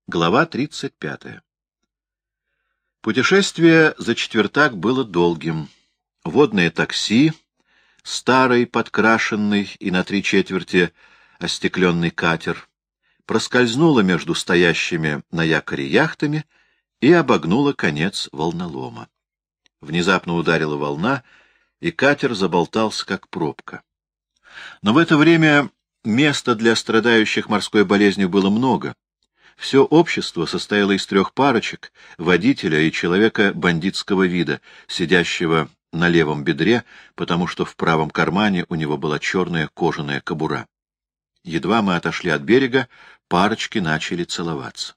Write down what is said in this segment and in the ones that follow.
Глава 35. Путешествие за четвертак было долгим. Водное такси, старый, подкрашенный и на 3/4 остекленный катер, проскользнуло между стоящими на якоре яхтами и обогнуло конец волнолома. Внезапно ударила волна, и катер заболтался, как пробка. Но в это время места для страдающих морской болезнью было много. Все общество состояло из 3 парочек, водителя и человека бандитского вида, сидящего на левом бедре, потому что в правом кармане у него была черная кожаная кобура. Едва мы отошли от берега, парочки начали целоваться.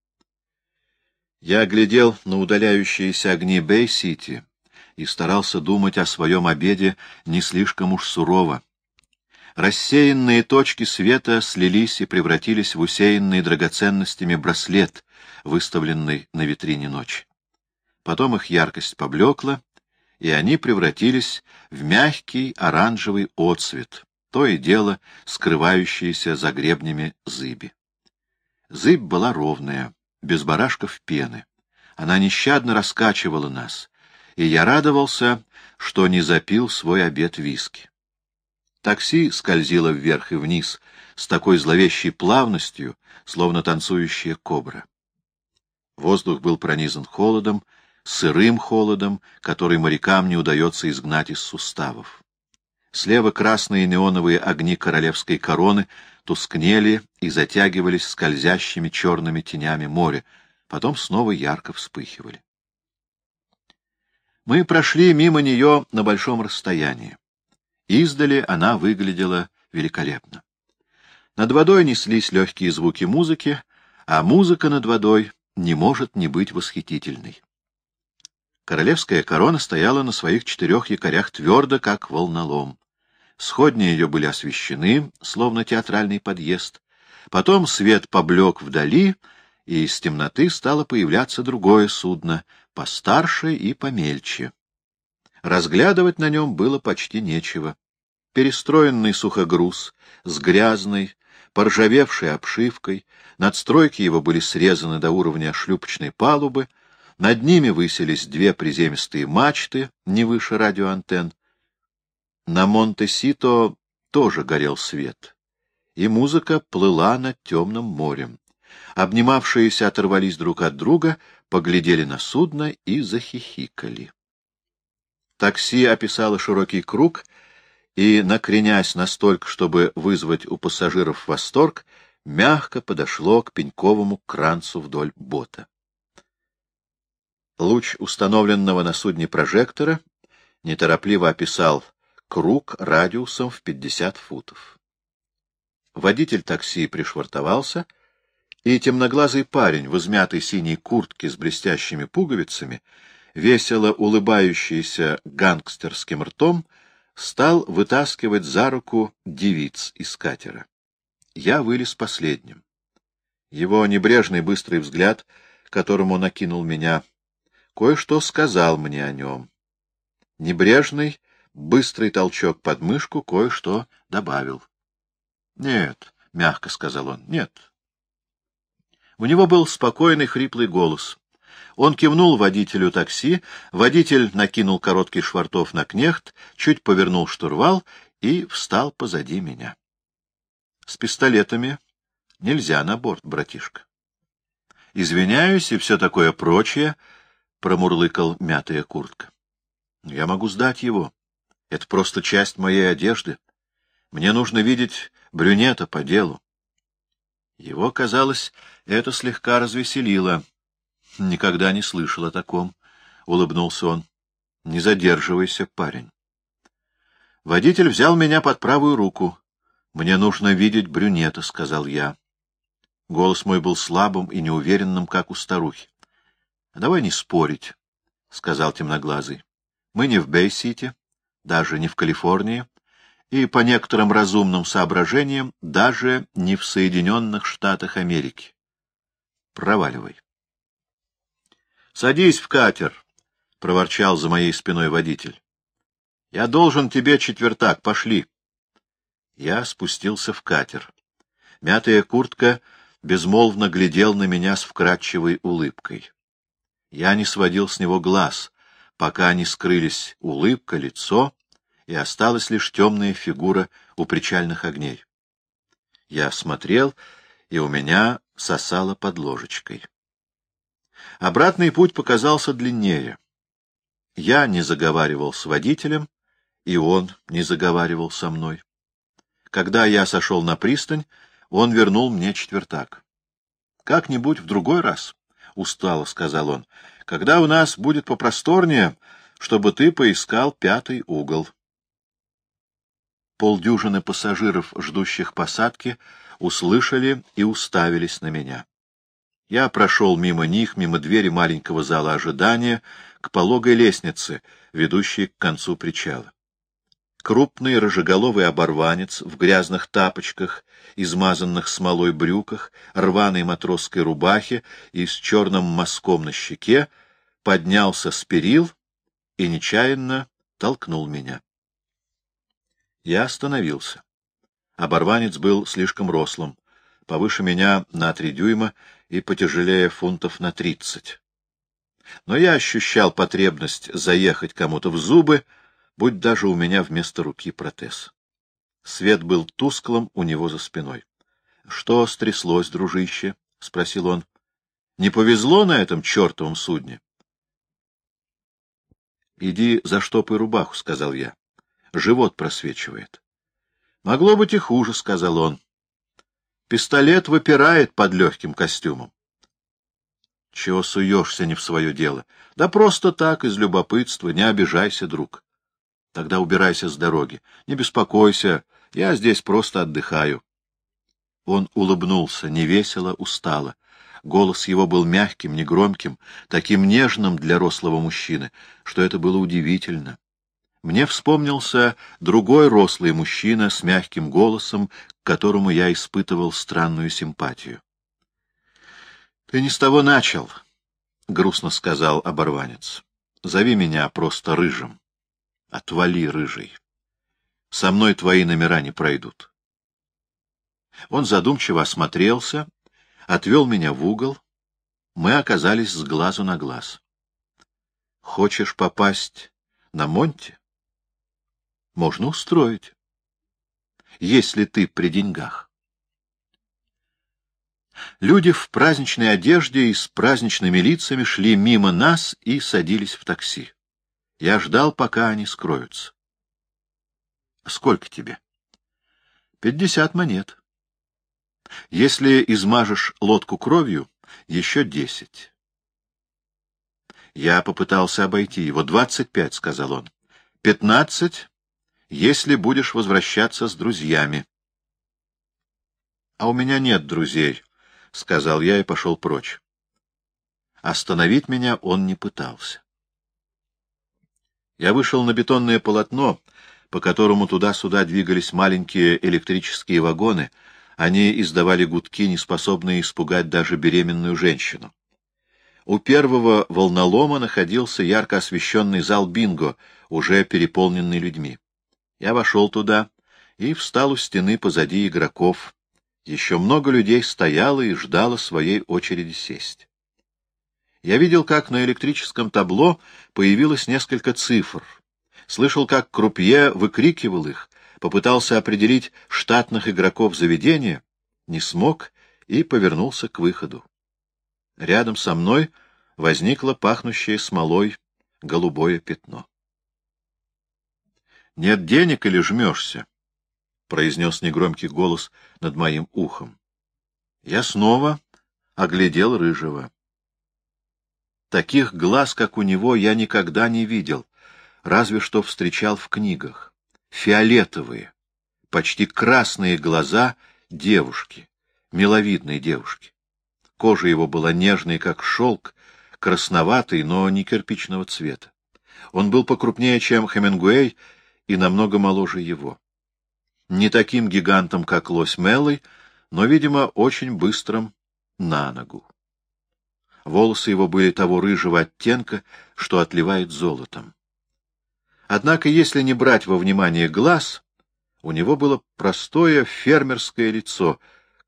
Я глядел на удаляющиеся огни Бэй-Сити и старался думать о своем обеде не слишком уж сурово. Рассеянные точки света слились и превратились в усеянный драгоценностями браслет, выставленный на витрине ночи. Потом их яркость поблекла, и они превратились в мягкий оранжевый отсвет, то и дело скрывающийся за гребнями зыби. Зыбь была ровная, без барашков пены. Она нещадно раскачивала нас, и я радовался, что не запил свой обед виски. Такси скользило вверх и вниз с такой зловещей плавностью, словно танцующая кобра. Воздух был пронизан холодом, сырым холодом, который морякам не удается изгнать из суставов. Слева красные неоновые огни королевской короны тускнели и затягивались скользящими черными тенями моря, потом снова ярко вспыхивали. Мы прошли мимо нее на большом расстоянии. Издали она выглядела великолепно. Над водой неслись легкие звуки музыки, а музыка над водой не может не быть восхитительной. Королевская корона стояла на своих 4 якорях твердо, как волнолом. Сходни ее были освещены, словно театральный подъезд. Потом свет поблек вдали, и из темноты стало появляться другое судно, постарше и помельче. Разглядывать на нем было почти нечего. Перестроенный сухогруз с грязной, поржавевшей обшивкой, надстройки его были срезаны до уровня шлюпочной палубы, над ними высились 2 приземистые мачты, не выше радиоантенн. На Монте-Сито тоже горел свет, и музыка плыла над темным морем. Обнимавшиеся оторвались друг от друга, поглядели на судно и захихикали. Такси описало широкий круг и, накренясь настолько, чтобы вызвать у пассажиров восторг, мягко подошло к пеньковому кранцу вдоль бота. Луч установленного на судне прожектора неторопливо описал круг радиусом в 50 футов. Водитель такси пришвартовался, и темноглазый парень в измятой синей куртке с блестящими пуговицами, весело улыбающийся гангстерским ртом, стал вытаскивать за руку девиц из катера. Я вылез последним. Его небрежный быстрый взгляд, которым он окинул меня, кое-что сказал мне о нем. Небрежный, быстрый толчок под мышку кое-что добавил. — Нет, — мягко сказал он, — нет. У него был спокойный хриплый голос. Он кивнул водителю такси, водитель накинул короткий швартов на кнехт, чуть повернул штурвал и встал позади меня. — С пистолетами нельзя на борт, братишка. — Извиняюсь и все такое прочее, — промурлыкал мятая куртка. — Я могу сдать его. Это просто часть моей одежды. Мне нужно видеть брюнета по делу. Его, казалось, это слегка развеселило. — Никогда не слышал о таком, — улыбнулся он. — Не задерживайся, парень. Водитель взял меня под правую руку. — Мне нужно видеть брюнета, — сказал я. Голос мой был слабым и неуверенным, как у старухи. — Давай не спорить, — сказал темноглазый. — Мы не в Бэй-Сити, даже не в Калифорнии, и, по некоторым разумным соображениям, даже не в Соединенных Штатах Америки. Проваливай. — Садись в катер, — проворчал за моей спиной водитель. — Я должен тебе четвертак, пошли. Я спустился в катер. Мятая куртка безмолвно глядел на меня с вкрадчивой улыбкой. Я не сводил с него глаз, пока не скрылись улыбка, лицо, и осталась лишь темная фигура у причальных огней. Я смотрел, и у меня сосало под ложечкой. Обратный путь показался длиннее. Я не заговаривал с водителем, и он не заговаривал со мной. Когда я сошел на пристань, он вернул мне четвертак. — Как-нибудь в другой раз, — устало сказал он, — когда у нас будет попросторнее, чтобы ты поискал 5-й угол. Полдюжины пассажиров, ждущих посадки, услышали и уставились на меня. Я прошел мимо них, мимо двери маленького зала ожидания, к пологой лестнице, ведущей к концу причала. Крупный рыжеголовый оборванец в грязных тапочках, измазанных смолой брюках, рваной матросской рубахе и с черным мазком на щеке поднялся с перил и нечаянно толкнул меня. Я остановился. Оборванец был слишком рослым, повыше меня на 3 дюйма и потяжелее фунтов на 30. Но я ощущал потребность заехать кому-то в зубы, будь даже у меня вместо руки протез. Свет был тусклым у него за спиной. — Что стряслось, дружище? — спросил он. — Не повезло на этом чертовом судне? — Иди заштопай рубаху, — сказал я. Живот просвечивает. — Могло быть и хуже, — сказал он. Пистолет выпирает под легким костюмом. — Чего суешься не в свое дело? — Да просто так, из любопытства, не обижайся, друг. — Тогда убирайся с дороги. Не беспокойся, я здесь просто отдыхаю. Он улыбнулся, невесело, устало. Голос его был мягким, негромким, таким нежным для рослого мужчины, что это было удивительно. Мне вспомнился другой рослый мужчина с мягким голосом, к которому я испытывал странную симпатию. — Ты не с того начал, — грустно сказал оборванец. — Зови меня просто Рыжим. Отвали, Рыжий. Со мной твои номера не пройдут. Он задумчиво осмотрелся, отвел меня в угол. Мы оказались с глазу на глаз. — Хочешь попасть на Монте? Можно устроить, если ты при деньгах. Люди в праздничной одежде и с праздничными лицами шли мимо нас и садились в такси. Я ждал, пока они скроются. — Сколько тебе? — 50 монет. Если измажешь лодку кровью, еще 10. Я попытался обойти его. 25, — сказал он. 15, если будешь возвращаться с друзьями. — А у меня нет друзей, — сказал я и пошел прочь. Остановить меня он не пытался. Я вышел на бетонное полотно, по которому туда-сюда двигались маленькие электрические вагоны. Они издавали гудки, неспособные испугать даже беременную женщину. У первого волнолома находился ярко освещенный зал бинго, уже переполненный людьми. Я вошел туда и встал у стены позади игроков. Еще много людей стояло и ждало своей очереди сесть. Я видел, как на электрическом табло появилось несколько цифр. Слышал, как крупье выкрикивал их, попытался определить штатных игроков заведения, не смог и повернулся к выходу. Рядом со мной возникло пахнущее смолой голубое пятно. — Нет денег или жмешься? — произнес негромкий голос над моим ухом. Я снова оглядел Рыжего. Таких глаз, как у него, я никогда не видел, разве что встречал в книгах. Фиолетовые, почти красные глаза девушки, миловидной девушки. Кожа его была нежной, как шелк, красноватой, но не кирпичного цвета. Он был покрупнее, чем Хемингуэй, и намного моложе его. Не таким гигантом, как лось Меллой, но, видимо, очень быстрым на ногу. Волосы его были того рыжего оттенка, что отливает золотом. Однако, если не брать во внимание глаз, у него было простое фермерское лицо,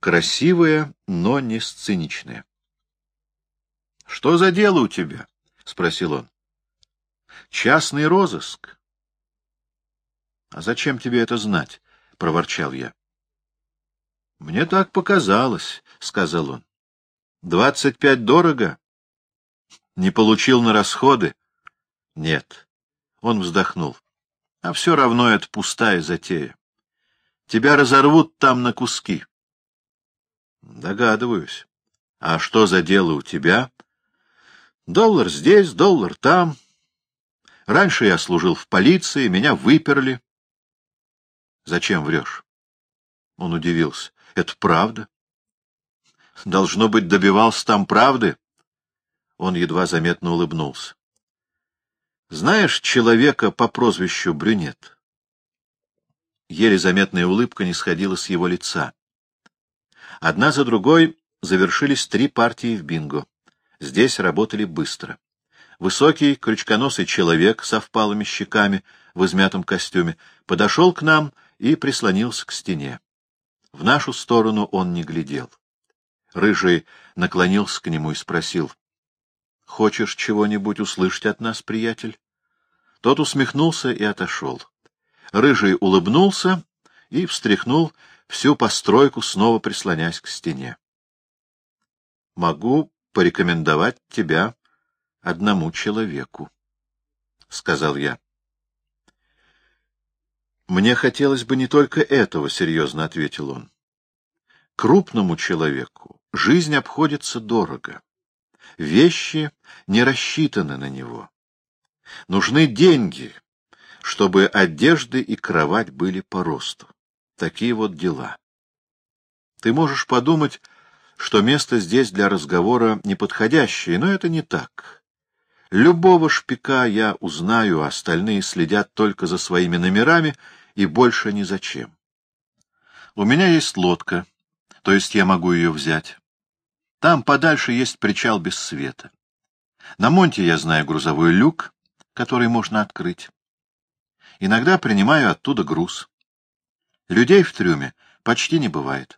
красивое, но не сценичное. — Что за дело у тебя? — спросил он. — Частный розыск. — А зачем тебе это знать? — проворчал я. — Мне так показалось, — сказал он. — 25 дорого? Не получил на расходы? — Нет. Он вздохнул. — А все равно это пустая затея. Тебя разорвут там на куски. — Догадываюсь. — А что за дело у тебя? — Доллар здесь, доллар там. Раньше я служил в полиции, меня выперли. — Зачем врешь? Он удивился. — Это правда? — Должно быть, добивался там правды? Он едва заметно улыбнулся. — Знаешь человека по прозвищу Брюнет? Еле заметная улыбка не сходила с его лица. Одна за другой завершились 3 партии в бинго. Здесь работали быстро. Высокий, крючконосый человек со впалыми щеками в измятом костюме подошел к нам и прислонился к стене. В нашу сторону он не глядел. Рыжий наклонился к нему и спросил: — Хочешь чего-нибудь услышать от нас, приятель? Тот усмехнулся и отошел. Рыжий улыбнулся и встряхнул всю постройку, снова прислонясь к стене. — Могу порекомендовать тебя одному человеку, — сказал я. — Мне хотелось бы не только этого, — серьезно ответил он. — Крупному человеку жизнь обходится дорого. Вещи не рассчитаны на него. Нужны деньги, чтобы одежды и кровать были по росту. Такие вот дела. Ты можешь подумать, что место здесь для разговора неподходящее, но это не так. Любого шпика я узнаю, а остальные следят только за своими номерами и больше ни зачем. У меня есть лодка, то есть я могу ее взять. Там подальше есть причал без света. На монте я знаю грузовой люк, который можно открыть. Иногда принимаю оттуда груз. Людей в трюме почти не бывает.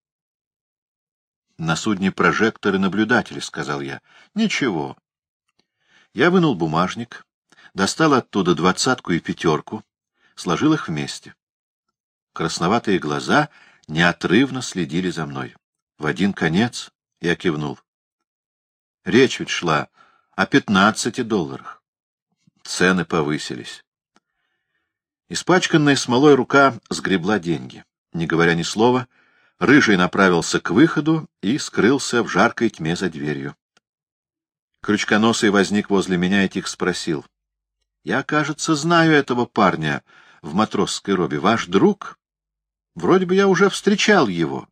На судне прожекторы наблюдатели, — сказал я. Ничего. Я вынул бумажник, достал оттуда 20-ку и 5-ку, сложил их вместе. Красноватые глаза неотрывно следили за мной. В один конец я кивнул. Речь ведь шла о 15 долларах. Цены повысились. Испачканная смолой рука сгребла деньги. Не говоря ни слова, Рыжий направился к выходу и скрылся в жаркой тьме за дверью. Крючконосый возник возле меня и тихо спросил: — Я, кажется, знаю этого парня в матросской робе. Ваш друг? Вроде бы я уже встречал его.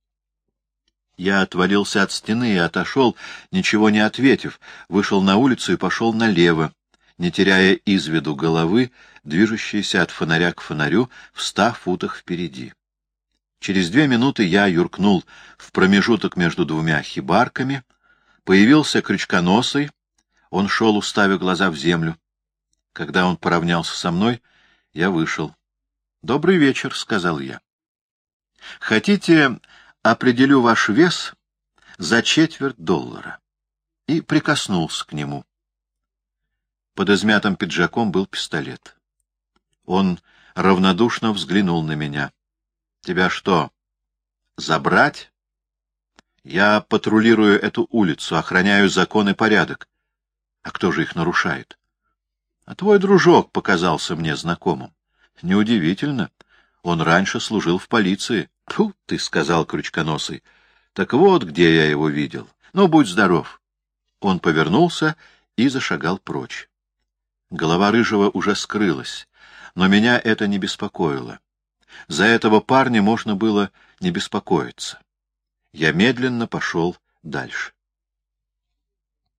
Я отвалился от стены и отошел, ничего не ответив, вышел на улицу и пошел налево, не теряя из виду головы, движущейся от фонаря к фонарю в 100 футах впереди. Через 2 минуты я юркнул в промежуток между 2 хибарками, появился Крючконосый, он шел, уставив глаза в землю. Когда он поравнялся со мной, я вышел. — Добрый вечер, — сказал я. — Хотите, определю ваш вес за $0,25? И прикоснулся к нему. Под измятым пиджаком был пистолет. Он равнодушно взглянул на меня. — Тебя что, забрать? Я патрулирую эту улицу, охраняю закон и порядок. А кто же их нарушает? А твой дружок показался мне знакомым. Неудивительно. Он раньше служил в полиции. — Тьфу ты, — сказал Крючконосый. — Так вот, где я его видел. Ну, будь здоров. Он повернулся и зашагал прочь. Голова Рыжего уже скрылась, но меня это не беспокоило. За этого парня можно было не беспокоиться. Я медленно пошел дальше.